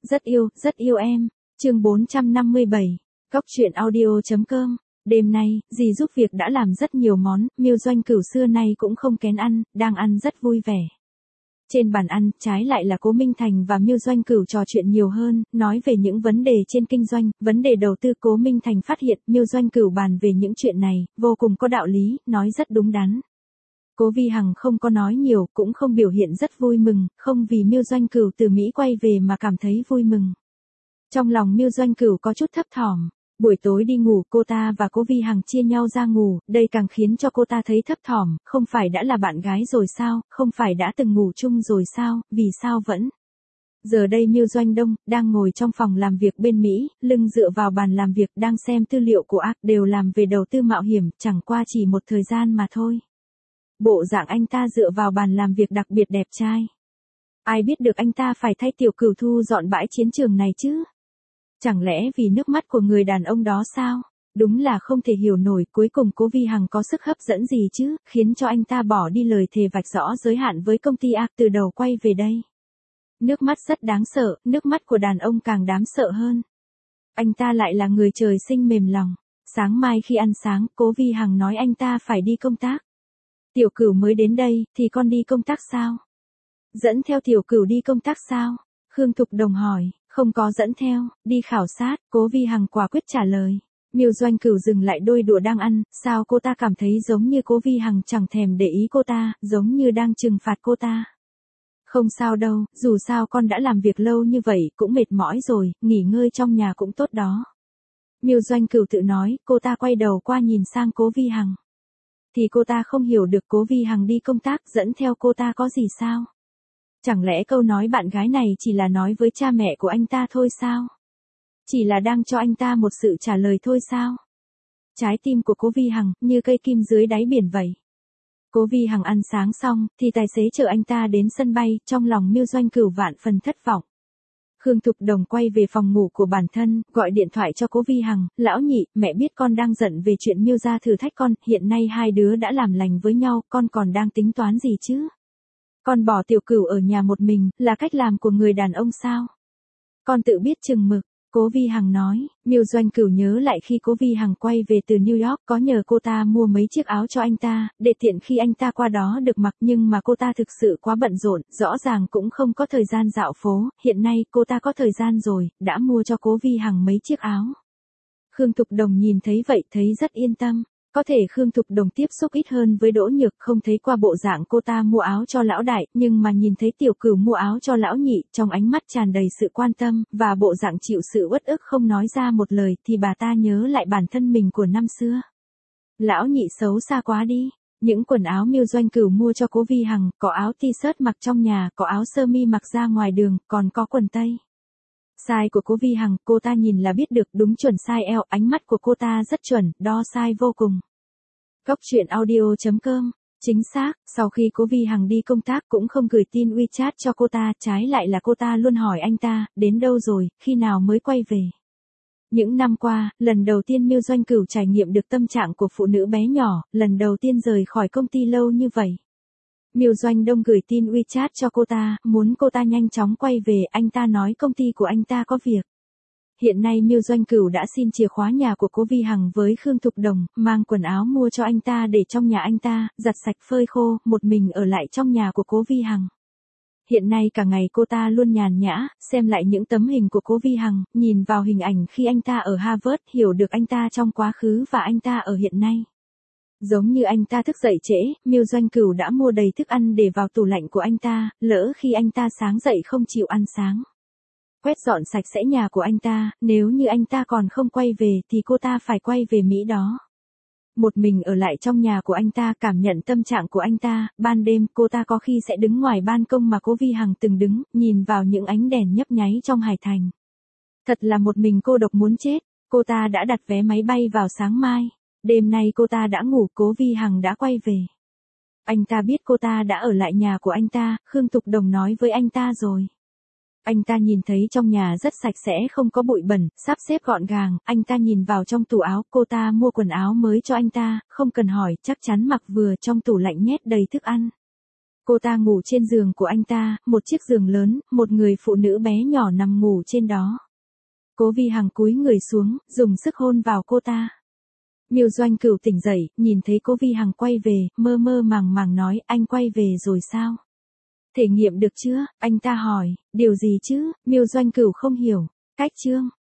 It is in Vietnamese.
rất yêu em. Chương 457. Cóc truyện audio.com. Đêm nay, dì giúp việc đã làm rất nhiều món, Miêu Doanh Cửu xưa nay cũng không kén ăn, đang ăn rất vui vẻ. Trên bàn ăn, trái lại là Cố Minh Thành và Miêu Doanh Cửu trò chuyện nhiều hơn, nói về những vấn đề trên kinh doanh, vấn đề đầu tư. Cố Minh Thành phát hiện Miêu Doanh Cửu bàn về những chuyện này, vô cùng có đạo lý, nói rất đúng đắn. Cố Vi Hằng không có nói nhiều, cũng không biểu hiện rất vui mừng, không vì Miêu Doanh Cửu từ Mỹ quay về mà cảm thấy vui mừng. Trong lòng Miêu Doanh Cửu có chút thấp thỏm. Buổi tối đi ngủ, cô ta và Cố Vi Hằng chia nhau ra ngủ, đây càng khiến cho cô ta thấy thấp thỏm, không phải đã là bạn gái rồi sao, không phải đã từng ngủ chung rồi sao, vì sao vẫn. Giờ đây Miêu Doanh Đông, đang ngồi trong phòng làm việc bên Mỹ, lưng dựa vào bàn làm việc, đang xem tư liệu của ARK, đều làm về đầu tư mạo hiểm, chẳng qua chỉ một thời gian mà thôi. Bộ dạng anh ta dựa vào bàn làm việc đặc biệt đẹp trai. Ai biết được anh ta phải thay Tiểu Cửu thu dọn bãi chiến trường này chứ? Chẳng lẽ vì nước mắt của người đàn ông đó sao? Đúng là không thể hiểu nổi, cuối cùng Cố Vi Hằng có sức hấp dẫn gì chứ, khiến cho anh ta bỏ đi lời thề vạch rõ giới hạn với công ty ARK từ đầu quay về đây. Nước mắt rất đáng sợ, nước mắt của đàn ông càng đáng sợ hơn. Anh ta lại là người trời sinh mềm lòng. Sáng mai khi ăn sáng, Cố Vi Hằng nói anh ta phải đi công tác. Tiểu Cửu mới đến đây, thì con đi công tác sao? Dẫn theo Tiểu Cửu đi công tác sao? Khương Thục Đồng hỏi. Không có dẫn theo, đi khảo sát, Cố Vi Hằng quả quyết trả lời. Miêu Doanh Cửu dừng lại đôi đũa đang ăn, sao cô ta cảm thấy giống như Cố Vi Hằng chẳng thèm để ý cô ta, giống như đang trừng phạt cô ta. Không sao đâu, dù sao con đã làm việc lâu như vậy, cũng mệt mỏi rồi, nghỉ ngơi trong nhà cũng tốt đó. Miêu Doanh Cửu tự nói, cô ta quay đầu qua nhìn sang Cố Vi Hằng. Thì cô ta không hiểu được Cố Vi Hằng đi công tác dẫn theo cô ta có gì sao? Chẳng lẽ câu nói bạn gái này chỉ là nói với cha mẹ của anh ta thôi sao? Chỉ là đang cho anh ta một sự trả lời thôi sao? Trái tim của Cố Vi Hằng như cây kim dưới đáy biển vậy. Cố Vi Hằng ăn sáng xong, thì tài xế chở anh ta đến sân bay, trong lòng Miêu Doanh Cửu vạn phần thất vọng. Khương Thục Đồng quay về phòng ngủ của bản thân, gọi điện thoại cho Cố Vi Hằng, lão nhị, mẹ biết con đang giận về chuyện Miêu gia thử thách con, hiện nay hai đứa đã làm lành với nhau, con còn đang tính toán gì chứ? Con bỏ Tiểu Cửu ở nhà một mình, là cách làm của người đàn ông sao? Con tự biết chừng mực, Cố Vi Hằng nói. Miêu Doanh Cửu nhớ lại khi Cố Vi Hằng quay về từ New York, có nhờ cô ta mua mấy chiếc áo cho anh ta, để tiện khi anh ta qua đó được mặc, nhưng mà cô ta thực sự quá bận rộn, rõ ràng cũng không có thời gian dạo phố, hiện nay cô ta có thời gian rồi, đã mua cho Cố Vi Hằng mấy chiếc áo. Khương Thục Đồng nhìn thấy vậy thấy rất yên tâm. Có thể Khương Thục Đồng tiếp xúc ít hơn với Đỗ Nhược, không thấy qua bộ dạng cô ta mua áo cho lão đại, nhưng mà nhìn thấy Tiểu Cửu mua áo cho lão nhị, trong ánh mắt tràn đầy sự quan tâm, và bộ dạng chịu sự uất ức không nói ra một lời, thì bà ta nhớ lại bản thân mình của năm xưa. Lão nhị xấu xa quá đi. Những quần áo Miêu Doanh Cửu mua cho Cố Vi Hằng, có áo t-shirt mặc trong nhà, có áo sơ mi mặc ra ngoài đường, còn có quần tây. Size của Cố Vi Hằng, cô ta nhìn là biết được, đúng chuẩn size eo, ánh mắt của cô ta rất chuẩn, đo size vô cùng. Cóc truyện audio.com. Chính xác, sau khi Cố Vi Hằng đi công tác cũng không gửi tin WeChat cho cô ta, trái lại là cô ta luôn hỏi anh ta, đến đâu rồi, khi nào mới quay về. Những năm qua, lần đầu tiên Miêu Doanh Cửu trải nghiệm được tâm trạng của phụ nữ bé nhỏ, lần đầu tiên rời khỏi công ty lâu như vậy. Miêu Doanh Đông gửi tin WeChat cho cô ta, muốn cô ta nhanh chóng quay về, anh ta nói công ty của anh ta có việc. Hiện nay Miêu Doanh Cửu đã xin chìa khóa nhà của Cố Vi Hằng với Khương Thục Đồng, mang quần áo mua cho anh ta để trong nhà anh ta, giặt sạch phơi khô, một mình ở lại trong nhà của Cố Vi Hằng. Hiện nay cả ngày cô ta luôn nhàn nhã, xem lại những tấm hình của Cố Vi Hằng, nhìn vào hình ảnh khi anh ta ở Harvard, hiểu được anh ta trong quá khứ và anh ta ở hiện nay. Giống như anh ta thức dậy trễ, Miêu Doanh Cửu đã mua đầy thức ăn để vào tủ lạnh của anh ta, lỡ khi anh ta sáng dậy không chịu ăn sáng. Quét dọn sạch sẽ nhà của anh ta, nếu như anh ta còn không quay về thì cô ta phải quay về Mỹ đó. Một mình ở lại trong nhà của anh ta, cảm nhận tâm trạng của anh ta, ban đêm cô ta có khi sẽ đứng ngoài ban công mà Cố Vi Hằng từng đứng, nhìn vào những ánh đèn nhấp nháy trong Hải Thành. Thật là một mình cô độc muốn chết, cô ta đã đặt vé máy bay vào sáng mai. Đêm nay cô ta đã ngủ, Cố Vi Hằng đã quay về. Anh ta biết cô ta đã ở lại nhà của anh ta, Khương Thục Đồng nói với anh ta rồi. Anh ta nhìn thấy trong nhà rất sạch sẽ, không có bụi bẩn, sắp xếp gọn gàng, anh ta nhìn vào trong tủ áo, cô ta mua quần áo mới cho anh ta, không cần hỏi, chắc chắn mặc vừa, trong tủ lạnh nhét đầy thức ăn. Cô ta ngủ trên giường của anh ta, một chiếc giường lớn, một người phụ nữ bé nhỏ nằm ngủ trên đó. Cố Vi Hằng cúi người xuống, dùng sức hôn vào cô ta. Miêu Doanh Cửu tỉnh dậy, nhìn thấy Cố Vi Hằng quay về, mơ mơ màng màng nói, anh quay về rồi sao? Thể nghiệm được chưa? Anh ta hỏi, điều gì chứ? Miêu Doanh Cửu không hiểu. Cách chương.